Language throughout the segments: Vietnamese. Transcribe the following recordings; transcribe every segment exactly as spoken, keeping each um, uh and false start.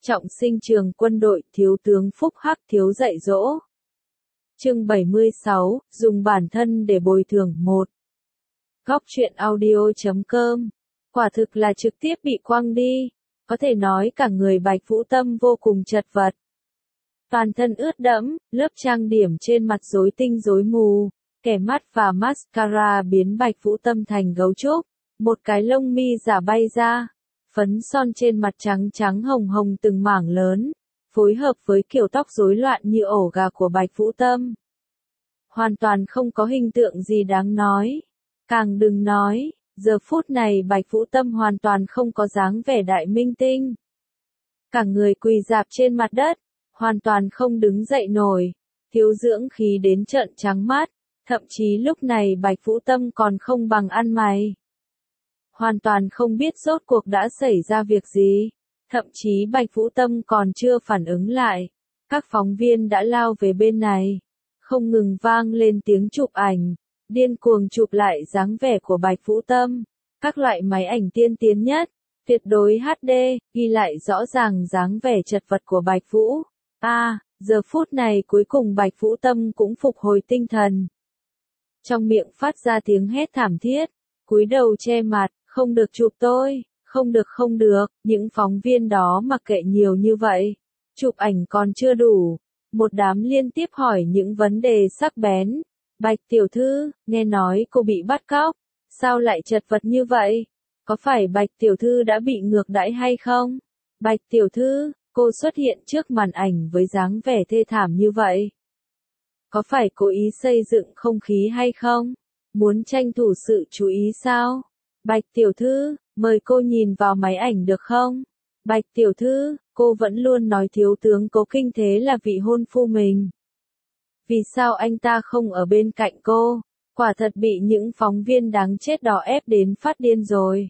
Trọng sinh trường quân đội, thiếu tướng Phúc Hắc thiếu dạy dỗ. Chương bảy mươi sáu, dùng bản thân để bồi thường một. Góc truyện audio chấm com. Quả thực là trực tiếp bị quăng đi, có thể nói cả người Bạch Vũ Tâm vô cùng chật vật. Toàn thân ướt đẫm, lớp trang điểm trên mặt rối tinh rối mù, kẻ mắt và mascara biến Bạch Vũ Tâm thành gấu trúc, một cái lông mi giả bay ra, phấn son trên mặt trắng trắng hồng hồng từng mảng lớn, phối hợp với kiểu tóc rối loạn như ổ gà của Bạch Vũ Tâm. Hoàn toàn không có hình tượng gì đáng nói. Càng đừng nói, giờ phút này Bạch Vũ Tâm hoàn toàn không có dáng vẻ đại minh tinh. Cả người quỳ rạp trên mặt đất, hoàn toàn không đứng dậy nổi, thiếu dưỡng khí đến trợn trắng mắt, thậm chí lúc này Bạch Vũ Tâm còn không bằng ăn mày. Hoàn toàn không biết rốt cuộc đã xảy ra việc gì, thậm chí Bạch Vũ Tâm còn chưa phản ứng lại. Các phóng viên đã lao về bên này, không ngừng vang lên tiếng chụp ảnh, điên cuồng chụp lại dáng vẻ của Bạch Vũ Tâm. Các loại máy ảnh tiên tiến nhất, tuyệt đối hát đê, ghi lại rõ ràng dáng vẻ chật vật của Bạch Vũ. À, giờ phút này cuối cùng Bạch Vũ Tâm cũng phục hồi tinh thần. Trong miệng phát ra tiếng hét thảm thiết, cúi đầu che mặt, không được chụp tôi, không được không được, những phóng viên đó mặc kệ nhiều như vậy. Chụp ảnh còn chưa đủ, một đám liên tiếp hỏi những vấn đề sắc bén. Bạch tiểu thư, nghe nói cô bị bắt cóc, sao lại chật vật như vậy? Có phải Bạch tiểu thư đã bị ngược đãi hay không? Bạch tiểu thư, cô xuất hiện trước màn ảnh với dáng vẻ thê thảm như vậy. Có phải cố ý xây dựng không khí hay không? Muốn tranh thủ sự chú ý sao? Bạch tiểu thư, mời cô nhìn vào máy ảnh được không? Bạch tiểu thư, cô vẫn luôn nói thiếu tướng Cố Kinh Thế là vị hôn phu mình. Vì sao anh ta không ở bên cạnh cô? Quả thật bị những phóng viên đáng chết đó ép đến phát điên rồi.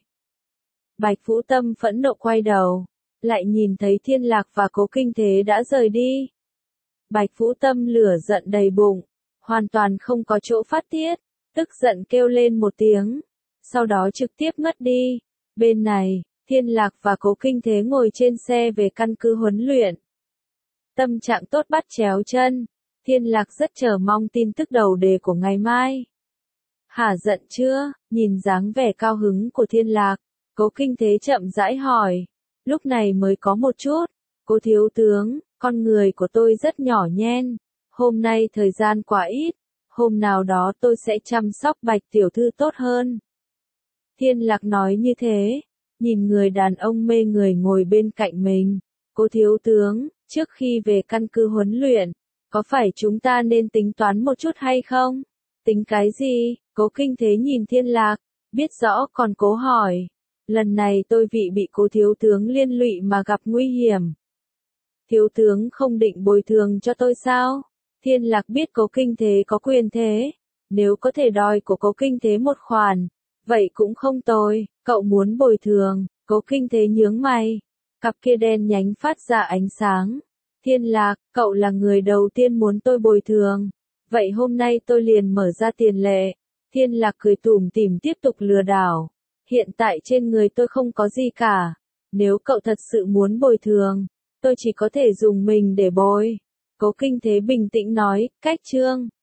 Bạch Vũ Tâm phẫn nộ quay đầu, lại nhìn thấy Thiên Lạc và Cố Kinh Thế đã rời đi. Bạch Vũ Tâm lửa giận đầy bụng, hoàn toàn không có chỗ phát tiết, tức giận kêu lên một tiếng, sau đó trực tiếp ngất đi. Bên này, Thiên Lạc và Cố Kinh Thế ngồi trên xe về căn cứ huấn luyện. Tâm trạng tốt bắt chéo chân, Thiên Lạc rất chờ mong tin tức đầu đề của ngày mai. Hả giận chưa? Nhìn dáng vẻ cao hứng của Thiên Lạc, Cố Kinh Thế chậm rãi hỏi. Lúc này mới có một chút. Cố thiếu tướng, con người của tôi rất nhỏ nhen. Hôm nay thời gian quá ít. Hôm nào đó tôi sẽ chăm sóc Bạch tiểu thư tốt hơn. Thiên Lạc nói như thế, nhìn người đàn ông mê người ngồi bên cạnh mình. Cố thiếu tướng, trước khi về căn cứ huấn luyện, có phải chúng ta nên tính toán một chút hay không? Tính cái gì? Cố Kinh Thế nhìn Thiên Lạc, biết rõ còn cố hỏi. Lần này tôi vị bị Cố thiếu tướng liên lụy mà gặp nguy hiểm. Thiếu tướng không định bồi thường cho tôi sao? Thiên Lạc biết Cố Kinh Thế có quyền thế. Nếu có thể đòi của Cố Kinh Thế một khoản, vậy cũng không tồi. Cậu muốn bồi thường? Cố Kinh Thế nhướng mày, cặp kia đen nhánh phát ra ánh sáng. Thiên Lạc, cậu là người đầu tiên muốn tôi bồi thường. Vậy hôm nay tôi liền mở ra tiền lệ. Thiên Lạc cười tủm tỉm tiếp tục lừa đảo. Hiện tại trên người tôi không có gì cả. Nếu cậu thật sự muốn bồi thường, tôi chỉ có thể dùng mình để bồi. Cố Kinh Thế bình tĩnh nói, cách chương.